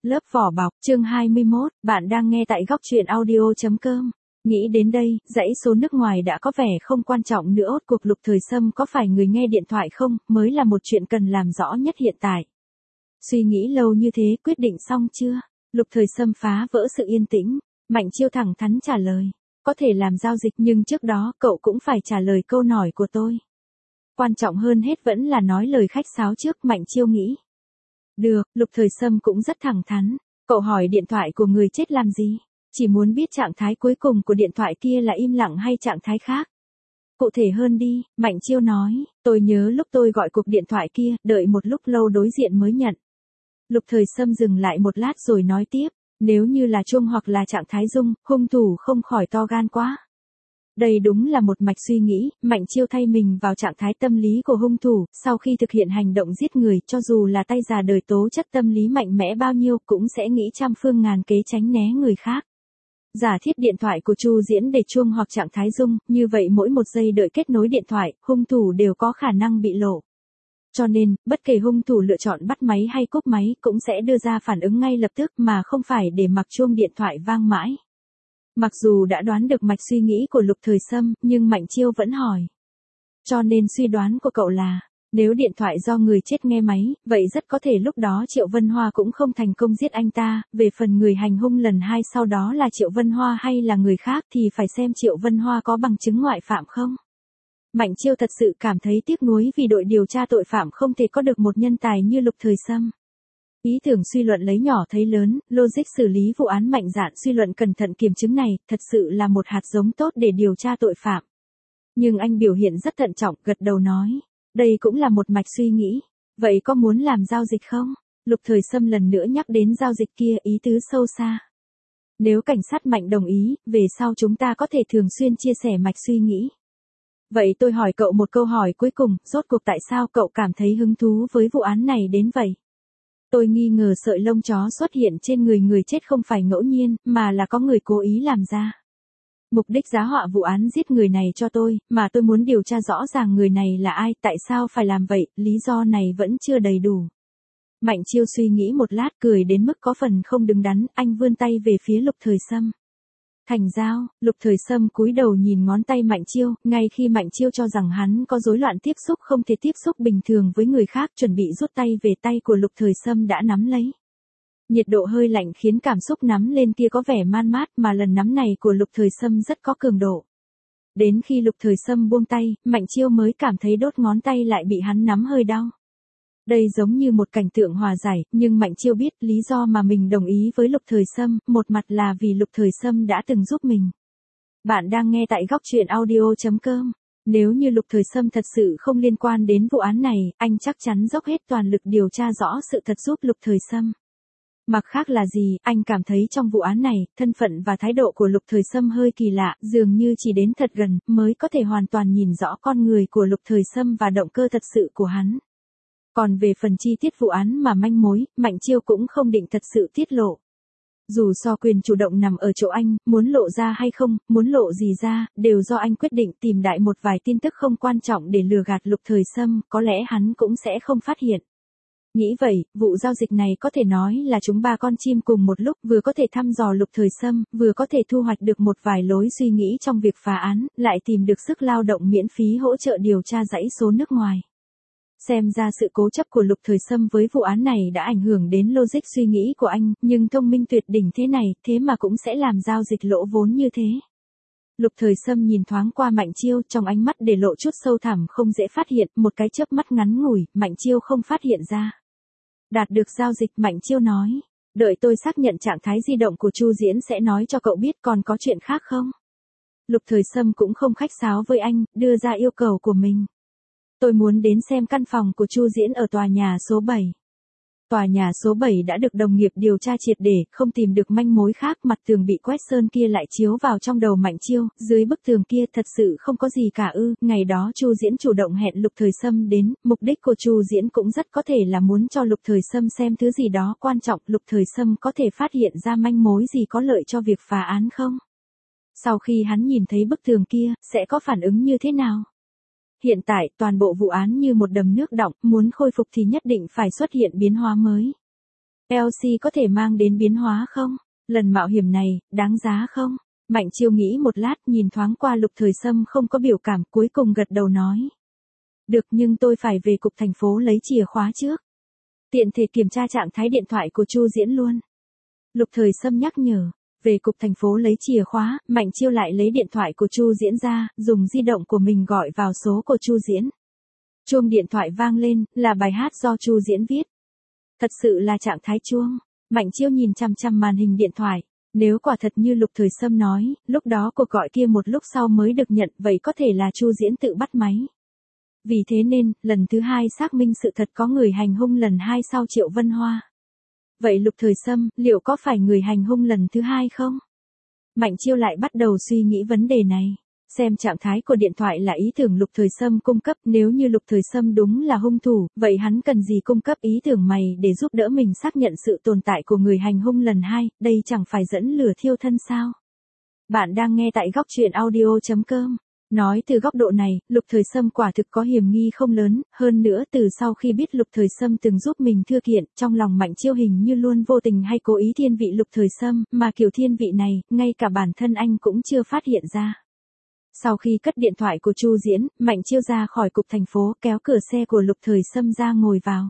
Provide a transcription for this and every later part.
Lớp vỏ bọc, chương 21, bạn đang nghe tại góc truyện audio.com. Nghĩ đến đây, dãy số nước ngoài đã có vẻ không quan trọng nữa, cuộc Lục Thời Sâm có phải người nghe điện thoại không, mới là một chuyện cần làm rõ nhất hiện tại. Suy nghĩ lâu như thế, quyết định xong chưa? Lục Thời Sâm phá vỡ sự yên tĩnh, Mạnh Chiêu thẳng thắn trả lời. Có thể làm giao dịch nhưng trước đó cậu cũng phải trả lời câu hỏi của tôi. Quan trọng hơn hết vẫn là nói lời khách sáo trước, Mạnh Chiêu nghĩ. Được, Lục Thời Sâm cũng rất thẳng thắn. Cậu hỏi điện thoại của người chết làm gì? Chỉ muốn biết trạng thái cuối cùng của điện thoại kia là im lặng hay trạng thái khác. Cụ thể hơn đi, Mạnh Chiêu nói, tôi nhớ lúc tôi gọi cuộc điện thoại kia, đợi một lúc lâu đối diện mới nhận. Lục Thời Sâm dừng lại một lát rồi nói tiếp, nếu như là chuông hoặc là trạng thái rung, hung thủ không khỏi to gan quá. Đây đúng là một mạch suy nghĩ, Mạnh Chiêu thay mình vào trạng thái tâm lý của hung thủ, sau khi thực hiện hành động giết người, cho dù là tay già đời tố chất tâm lý mạnh mẽ bao nhiêu cũng sẽ nghĩ trăm phương ngàn kế tránh né người khác. Giả thiết điện thoại của Chu Diễn để chuông hoặc trạng thái rung, như vậy mỗi một giây đợi kết nối điện thoại, hung thủ đều có khả năng bị lộ. Cho nên, bất kể hung thủ lựa chọn bắt máy hay cúp máy cũng sẽ đưa ra phản ứng ngay lập tức mà không phải để mặc chuông điện thoại vang mãi. Mặc dù đã đoán được mạch suy nghĩ của Lục Thời Sâm, nhưng Mạnh Chiêu vẫn hỏi. Cho nên suy đoán của cậu là, nếu điện thoại do người chết nghe máy, vậy rất có thể lúc đó Triệu Vân Hoa cũng không thành công giết anh ta, về phần người hành hung lần 2 sau đó là Triệu Vân Hoa hay là người khác thì phải xem Triệu Vân Hoa có bằng chứng ngoại phạm không. Mạnh Chiêu thật sự cảm thấy tiếc nuối vì đội điều tra tội phạm không thể có được một nhân tài như Lục Thời Sâm. Ý tưởng suy luận lấy nhỏ thấy lớn, logic xử lý vụ án mạnh dạn suy luận cẩn thận kiểm chứng này, thật sự là một hạt giống tốt để điều tra tội phạm. Nhưng anh biểu hiện rất thận trọng, gật đầu nói, đây cũng là một mạch suy nghĩ. Vậy có muốn làm giao dịch không? Lục Thời Sâm lần nữa nhắc đến giao dịch kia, ý tứ sâu xa. Nếu cảnh sát Mạnh đồng ý, về sau chúng ta có thể thường xuyên chia sẻ mạch suy nghĩ. Vậy tôi hỏi cậu một câu hỏi cuối cùng, rốt cuộc tại sao cậu cảm thấy hứng thú với vụ án này đến vậy? Tôi nghi ngờ sợi lông chó xuất hiện trên người người chết không phải ngẫu nhiên, mà là có người cố ý làm ra. Mục đích giá họa vụ án giết người này cho tôi, mà tôi muốn điều tra rõ ràng người này là ai, tại sao phải làm vậy, lý do này vẫn chưa đầy đủ. Mạnh Chiêu suy nghĩ một lát cười đến mức có phần không đứng đắn, anh vươn tay về phía Lục Thời Sâm. Thành giao, Lục Thời Sâm cúi đầu nhìn ngón tay Mạnh Chiêu, ngay khi Mạnh Chiêu cho rằng hắn có rối loạn tiếp xúc không thể tiếp xúc bình thường với người khác, chuẩn bị rút tay về, tay của Lục Thời Sâm đã nắm lấy. Nhiệt độ hơi lạnh khiến cảm xúc nắm lên kia có vẻ man mát, mà lần nắm này của Lục Thời Sâm rất có cường độ. Đến khi Lục Thời Sâm buông tay, Mạnh Chiêu mới cảm thấy đốt ngón tay lại bị hắn nắm hơi đau. Đây giống như một cảnh tượng hòa giải, nhưng Mạnh Chiêu biết lý do mà mình đồng ý với Lục Thời Sâm, một mặt là vì Lục Thời Sâm đã từng giúp mình. Bạn đang nghe tại góc truyện audio.com. Nếu như Lục Thời Sâm thật sự không liên quan đến vụ án này, anh chắc chắn dốc hết toàn lực điều tra rõ sự thật giúp Lục Thời Sâm. Mặc khác là gì, anh cảm thấy trong vụ án này, thân phận và thái độ của Lục Thời Sâm hơi kỳ lạ, dường như chỉ đến thật gần, mới có thể hoàn toàn nhìn rõ con người của Lục Thời Sâm và động cơ thật sự của hắn. Còn về phần chi tiết vụ án mà manh mối, Mạnh Chiêu cũng không định thật sự tiết lộ. Dù so quyền chủ động nằm ở chỗ anh, muốn lộ ra hay không, muốn lộ gì ra, đều do anh quyết định, tìm đại một vài tin tức không quan trọng để lừa gạt Lục Thời Sâm, có lẽ hắn cũng sẽ không phát hiện. Nghĩ vậy, vụ giao dịch này có thể nói là chúng ba con chim cùng một lúc, vừa có thể thăm dò Lục Thời Sâm, vừa có thể thu hoạch được một vài lối suy nghĩ trong việc phá án, lại tìm được sức lao động miễn phí hỗ trợ điều tra dãy số nước ngoài. Xem ra sự cố chấp của Lục Thời Sâm với vụ án này đã ảnh hưởng đến logic suy nghĩ của anh, nhưng thông minh tuyệt đỉnh thế này, thế mà cũng sẽ làm giao dịch lỗ vốn như thế. Lục Thời Sâm nhìn thoáng qua Mạnh Chiêu, trong ánh mắt để lộ chút sâu thẳm không dễ phát hiện, một cái chớp mắt ngắn ngủi, Mạnh Chiêu không phát hiện ra. Đạt được giao dịch, Mạnh Chiêu nói, đợi tôi xác nhận trạng thái di động của Chu Diễn sẽ nói cho cậu biết, còn có chuyện khác không? Lục Thời Sâm cũng không khách sáo với anh, đưa ra yêu cầu của mình. Tôi muốn đến xem căn phòng của Chu Diễn ở tòa nhà số 7. Tòa nhà số 7 đã được đồng nghiệp điều tra triệt để, không tìm được manh mối khác, mặt tường bị quét sơn kia lại chiếu vào trong đầu Mạnh Chiêu, dưới bức tường kia thật sự không có gì cả ư. Ngày đó Chu Diễn chủ động hẹn Lục Thời Sâm đến, mục đích của Chu Diễn cũng rất có thể là muốn cho Lục Thời Sâm xem thứ gì đó quan trọng, Lục Thời Sâm có thể phát hiện ra manh mối gì có lợi cho việc phá án không? Sau khi hắn nhìn thấy bức tường kia, sẽ có phản ứng như thế nào? Hiện tại, toàn bộ vụ án như một đầm nước đọng, muốn khôi phục thì nhất định phải xuất hiện biến hóa mới. LC có thể mang đến biến hóa không? Lần mạo hiểm này, đáng giá không? Mạnh Chiêu nghĩ một lát, nhìn thoáng qua Lục Thời Sâm không có biểu cảm, cuối cùng gật đầu nói. Được, nhưng tôi phải về cục thành phố lấy chìa khóa trước. Tiện thể kiểm tra trạng thái điện thoại của Chu Diễn luôn. Lục Thời Sâm nhắc nhở. Về cục thành phố lấy chìa khóa, Mạnh Chiêu lại lấy điện thoại của Chu Diễn ra, dùng di động của mình gọi vào số của Chu Diễn. Chuông điện thoại vang lên, là bài hát do Chu Diễn viết. Thật sự là trạng thái chuông. Mạnh Chiêu nhìn chằm chằm màn hình điện thoại. Nếu quả thật như Lục Thời Sâm nói, lúc đó cuộc gọi kia một lúc sau mới được nhận, vậy có thể là Chu Diễn tự bắt máy. Vì thế nên, lần thứ hai xác minh sự thật có người hành hung lần hai sau Triệu Vân Hoa. Vậy Lục Thời Sâm, liệu có phải người hành hung lần thứ hai không? Mạnh Chiêu lại bắt đầu suy nghĩ vấn đề này. Xem trạng thái của điện thoại là ý tưởng Lục Thời Sâm cung cấp, nếu như Lục Thời Sâm đúng là hung thủ, vậy hắn cần gì cung cấp ý tưởng mày để giúp đỡ mình xác nhận sự tồn tại của người hành hung lần hai, đây chẳng phải dẫn lửa thiêu thân sao? Bạn đang nghe tại góc truyện audio.com. Nói từ góc độ này, Lục Thời Sâm quả thực có hiểm nghi không lớn, hơn nữa từ sau khi biết Lục Thời Sâm từng giúp mình thư kiện, trong lòng Mạnh Chiêu hình như luôn vô tình hay cố ý thiên vị Lục Thời Sâm, mà kiểu thiên vị này, ngay cả bản thân anh cũng chưa phát hiện ra. Sau khi cất điện thoại của Chu Diễn, Mạnh Chiêu ra khỏi cục thành phố, kéo cửa xe của Lục Thời Sâm ra ngồi vào.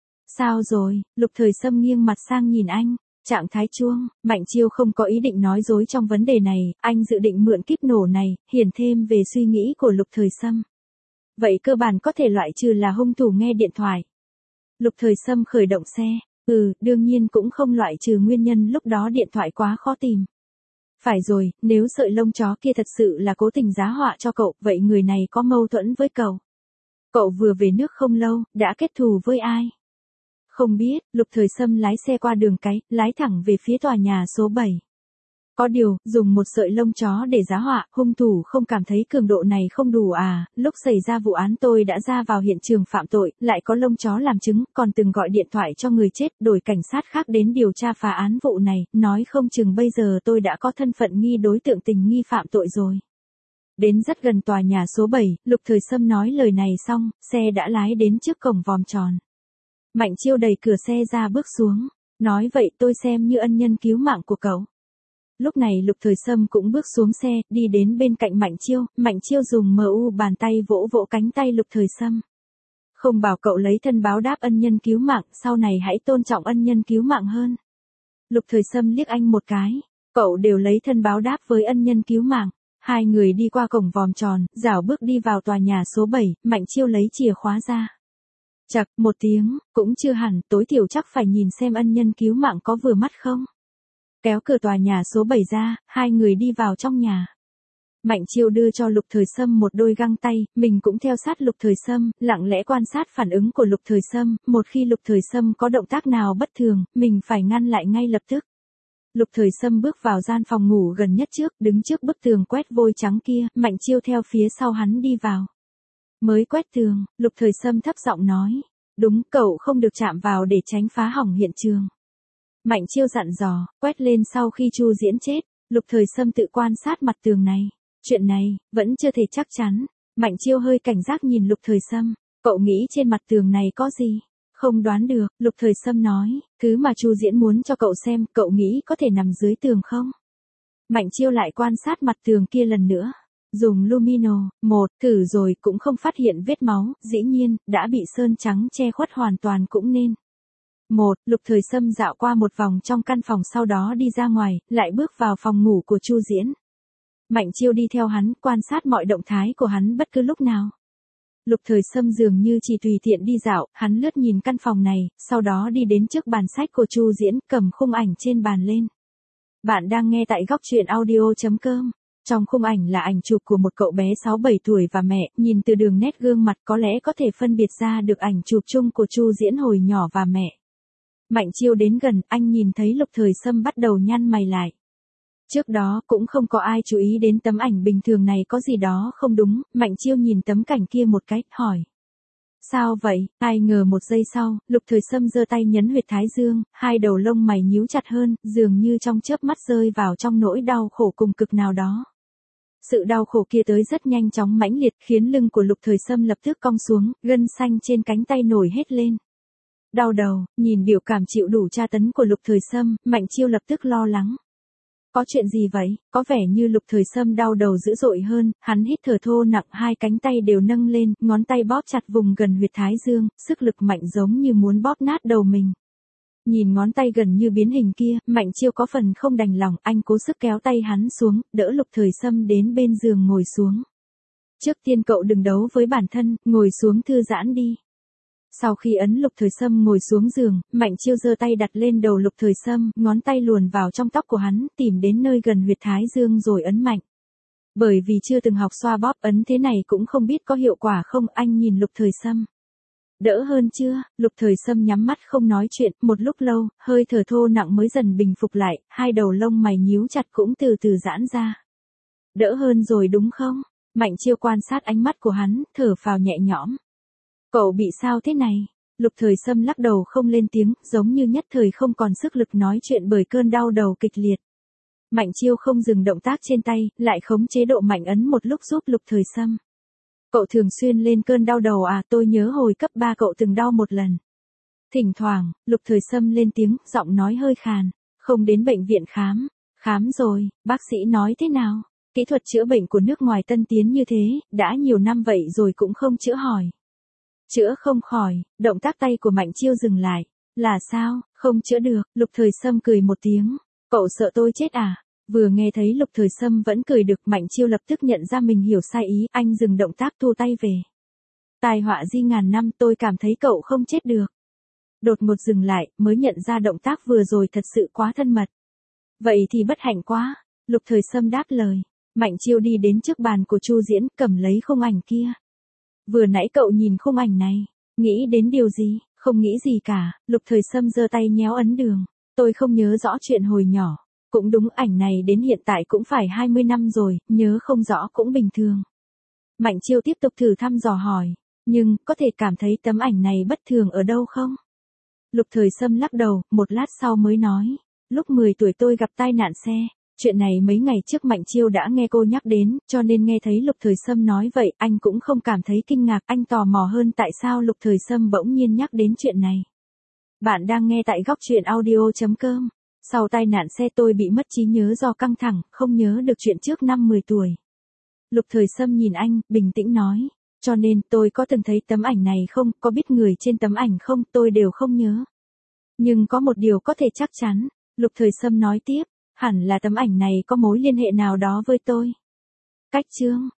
Sao rồi? Lục Thời Sâm nghiêng mặt sang nhìn anh. Trạng thái chuông, Mạnh Chiêu không có ý định nói dối trong vấn đề này, anh dự định mượn kíp nổ này, hiển thêm về suy nghĩ của Lục Thời Sâm. Vậy cơ bản có thể loại trừ là hung thủ nghe điện thoại. Lục Thời Sâm khởi động xe, đương nhiên cũng không loại trừ nguyên nhân lúc đó điện thoại quá khó tìm. Phải rồi, nếu sợi lông chó kia thật sự là cố tình giá họa cho cậu, vậy người này có mâu thuẫn với cậu. Cậu vừa về nước không lâu, đã kết thù với ai? Không biết, Lục Thời Sâm lái xe qua đường cái, lái thẳng về phía tòa nhà số 7. Có điều, dùng một sợi lông chó để giá họa, hung thủ không cảm thấy cường độ này không đủ à, lúc xảy ra vụ án tôi đã ra vào hiện trường phạm tội, lại có lông chó làm chứng, còn từng gọi điện thoại cho người chết, đổi cảnh sát khác đến điều tra phá án vụ này, nói không chừng bây giờ tôi đã có thân phận nghi đối tượng tình nghi phạm tội rồi. Đến rất gần tòa nhà số 7, Lục Thời Sâm nói lời này xong, xe đã lái đến trước cổng vòm tròn. Mạnh Chiêu đẩy cửa xe ra bước xuống, nói vậy tôi xem như ân nhân cứu mạng của cậu. Lúc này Lục Thời Sâm cũng bước xuống xe, đi đến bên cạnh Mạnh Chiêu dùng mu bàn tay vỗ vỗ cánh tay Lục Thời Sâm. Không bảo cậu lấy thân báo đáp ân nhân cứu mạng, sau này hãy tôn trọng ân nhân cứu mạng hơn. Lục Thời Sâm liếc anh một cái, cậu đều lấy thân báo đáp với ân nhân cứu mạng. Hai người đi qua cổng vòm tròn, rảo bước đi vào tòa nhà số 7, Mạnh Chiêu lấy chìa khóa ra. Chậc, một tiếng, cũng chưa hẳn, tối thiểu chắc phải nhìn xem ân nhân cứu mạng có vừa mắt không. Kéo cửa tòa nhà số 7 ra, hai người đi vào trong nhà. Mạnh Chiêu đưa cho Lục Thời Sâm một đôi găng tay, mình cũng theo sát Lục Thời Sâm, lặng lẽ quan sát phản ứng của Lục Thời Sâm, một khi Lục Thời Sâm có động tác nào bất thường, mình phải ngăn lại ngay lập tức. Lục Thời Sâm bước vào gian phòng ngủ gần nhất trước, đứng trước bức tường quét vôi trắng kia, Mạnh Chiêu theo phía sau hắn đi vào. Mới quét tường, Lục Thời Sâm thấp giọng nói, đúng, cậu không được chạm vào để tránh phá hỏng hiện trường. Mạnh Chiêu dặn dò, quét lên sau khi Chu Diễn chết, Lục Thời Sâm tự quan sát mặt tường này. Chuyện này, vẫn chưa thể chắc chắn. Mạnh Chiêu hơi cảnh giác nhìn Lục Thời Sâm, cậu nghĩ trên mặt tường này có gì? Không đoán được, Lục Thời Sâm nói, thứ mà Chu Diễn muốn cho cậu xem, cậu nghĩ có thể nằm dưới tường không? Mạnh Chiêu lại quan sát mặt tường kia lần nữa. Dùng Lumino, thử rồi cũng không phát hiện vết máu, dĩ nhiên, đã bị sơn trắng che khuất hoàn toàn cũng nên. Lục Thời Sâm dạo qua một vòng trong căn phòng sau đó đi ra ngoài, lại bước vào phòng ngủ của Chu Diễn. Mạnh Chiêu đi theo hắn, quan sát mọi động thái của hắn bất cứ lúc nào. Lục Thời Sâm dường như chỉ tùy tiện đi dạo, hắn lướt nhìn căn phòng này, sau đó đi đến trước bàn sách của Chu Diễn, cầm khung ảnh trên bàn lên. Bạn đang nghe tại góc truyện audio.com. Trong khung ảnh là ảnh chụp của một cậu bé 6-7 tuổi và mẹ, nhìn từ đường nét gương mặt có lẽ có thể phân biệt ra được ảnh chụp chung của Chu Diễn hồi nhỏ và mẹ. Mạnh Chiêu đến gần, anh nhìn thấy Lục Thời Sâm bắt đầu nhăn mày lại. Trước đó cũng không có ai chú ý đến tấm ảnh bình thường này có gì đó không đúng, Mạnh Chiêu nhìn tấm cảnh kia một cái, hỏi. Sao vậy? Ai ngờ một giây sau, Lục Thời Sâm giơ tay nhấn huyệt thái dương, hai đầu lông mày nhíu chặt hơn, dường như trong chớp mắt rơi vào trong nỗi đau khổ cùng cực nào đó. Sự đau khổ kia tới rất nhanh chóng mãnh liệt, khiến lưng của Lục Thời Sâm lập tức cong xuống, gân xanh trên cánh tay nổi hết lên. Đau đầu, nhìn biểu cảm chịu đủ tra tấn của Lục Thời Sâm, Mạnh Chiêu lập tức lo lắng. Có chuyện gì vậy? Có vẻ như Lục Thời Sâm đau đầu dữ dội hơn, hắn hít thở thô nặng, hai cánh tay đều nâng lên, ngón tay bóp chặt vùng gần huyệt thái dương, sức lực mạnh giống như muốn bóp nát đầu mình. Nhìn ngón tay gần như biến hình kia, Mạnh Chiêu có phần không đành lòng, anh cố sức kéo tay hắn xuống, đỡ Lục Thời Sâm đến bên giường ngồi xuống. Trước tiên cậu đừng đấu với bản thân, ngồi xuống thư giãn đi. Sau khi ấn Lục Thời Sâm ngồi xuống giường, Mạnh Chiêu giơ tay đặt lên đầu Lục Thời Sâm, ngón tay luồn vào trong tóc của hắn, tìm đến nơi gần huyệt thái dương rồi ấn mạnh. Bởi vì chưa từng học xoa bóp ấn thế này cũng không biết có hiệu quả không, anh nhìn Lục Thời Sâm. Đỡ hơn chưa? Lục Thời Sâm nhắm mắt không nói chuyện, một lúc lâu, hơi thở thô nặng mới dần bình phục lại, hai đầu lông mày nhíu chặt cũng từ từ giãn ra. Đỡ hơn rồi đúng không? Mạnh Chiêu quan sát ánh mắt của hắn, thở phào nhẹ nhõm. Cậu bị sao thế này? Lục Thời Sâm lắc đầu không lên tiếng, giống như nhất thời không còn sức lực nói chuyện bởi cơn đau đầu kịch liệt. Mạnh Chiêu không dừng động tác trên tay, lại khống chế độ mạnh ấn một lúc giúp Lục Thời Sâm. Cậu thường xuyên lên cơn đau đầu à? Tôi nhớ hồi cấp 3 cậu từng đau một lần. Thỉnh thoảng, Lục Thời Sâm lên tiếng, giọng nói hơi khàn. Không đến bệnh viện khám. Khám rồi, bác sĩ nói thế nào? Kỹ thuật chữa bệnh của nước ngoài tân tiến như thế, đã nhiều năm vậy rồi cũng không chữa hỏi. Chữa không khỏi, động tác tay của Mạnh Chiêu dừng lại. Là sao, không chữa được? Lục Thời Sâm cười một tiếng. Cậu sợ tôi chết à? Vừa nghe thấy Lục Thời Sâm vẫn cười được, Mạnh Chiêu lập tức nhận ra mình hiểu sai ý, anh dừng động tác thu tay về. Tai họa di ngàn năm, tôi cảm thấy cậu không chết được. Đột ngột dừng lại, mới nhận ra động tác vừa rồi thật sự quá thân mật. Vậy thì bất hạnh quá, Lục Thời Sâm đáp lời. Mạnh Chiêu đi đến trước bàn của Chu Diễn, cầm lấy khung ảnh kia. Vừa nãy cậu nhìn khung ảnh này, nghĩ đến điều gì? Không nghĩ gì cả, Lục Thời Sâm giơ tay nhéo ấn đường. Tôi không nhớ rõ chuyện hồi nhỏ. Cũng đúng, ảnh này đến hiện tại cũng phải 20 năm rồi, nhớ không rõ cũng bình thường. Mạnh Chiêu tiếp tục thử thăm dò hỏi. Nhưng, có thể cảm thấy tấm ảnh này bất thường ở đâu không? Lục Thời Sâm lắc đầu, một lát sau mới nói. Lúc 10 tuổi tôi gặp tai nạn xe. Chuyện này mấy ngày trước Mạnh Chiêu đã nghe cô nhắc đến, cho nên nghe thấy Lục Thời Sâm nói vậy, anh cũng không cảm thấy kinh ngạc, anh tò mò hơn tại sao Lục Thời Sâm bỗng nhiên nhắc đến chuyện này. Bạn đang nghe tại góc truyện audio.com. Sau tai nạn xe tôi bị mất trí nhớ do căng thẳng, không nhớ được chuyện trước năm 10 tuổi. Lục Thời Sâm nhìn anh, bình tĩnh nói. Cho nên tôi có từng thấy tấm ảnh này không, có biết người trên tấm ảnh không, tôi đều không nhớ. Nhưng có một điều có thể chắc chắn, Lục Thời Sâm nói tiếp, hẳn là tấm ảnh này có mối liên hệ nào đó với tôi. Cách chương,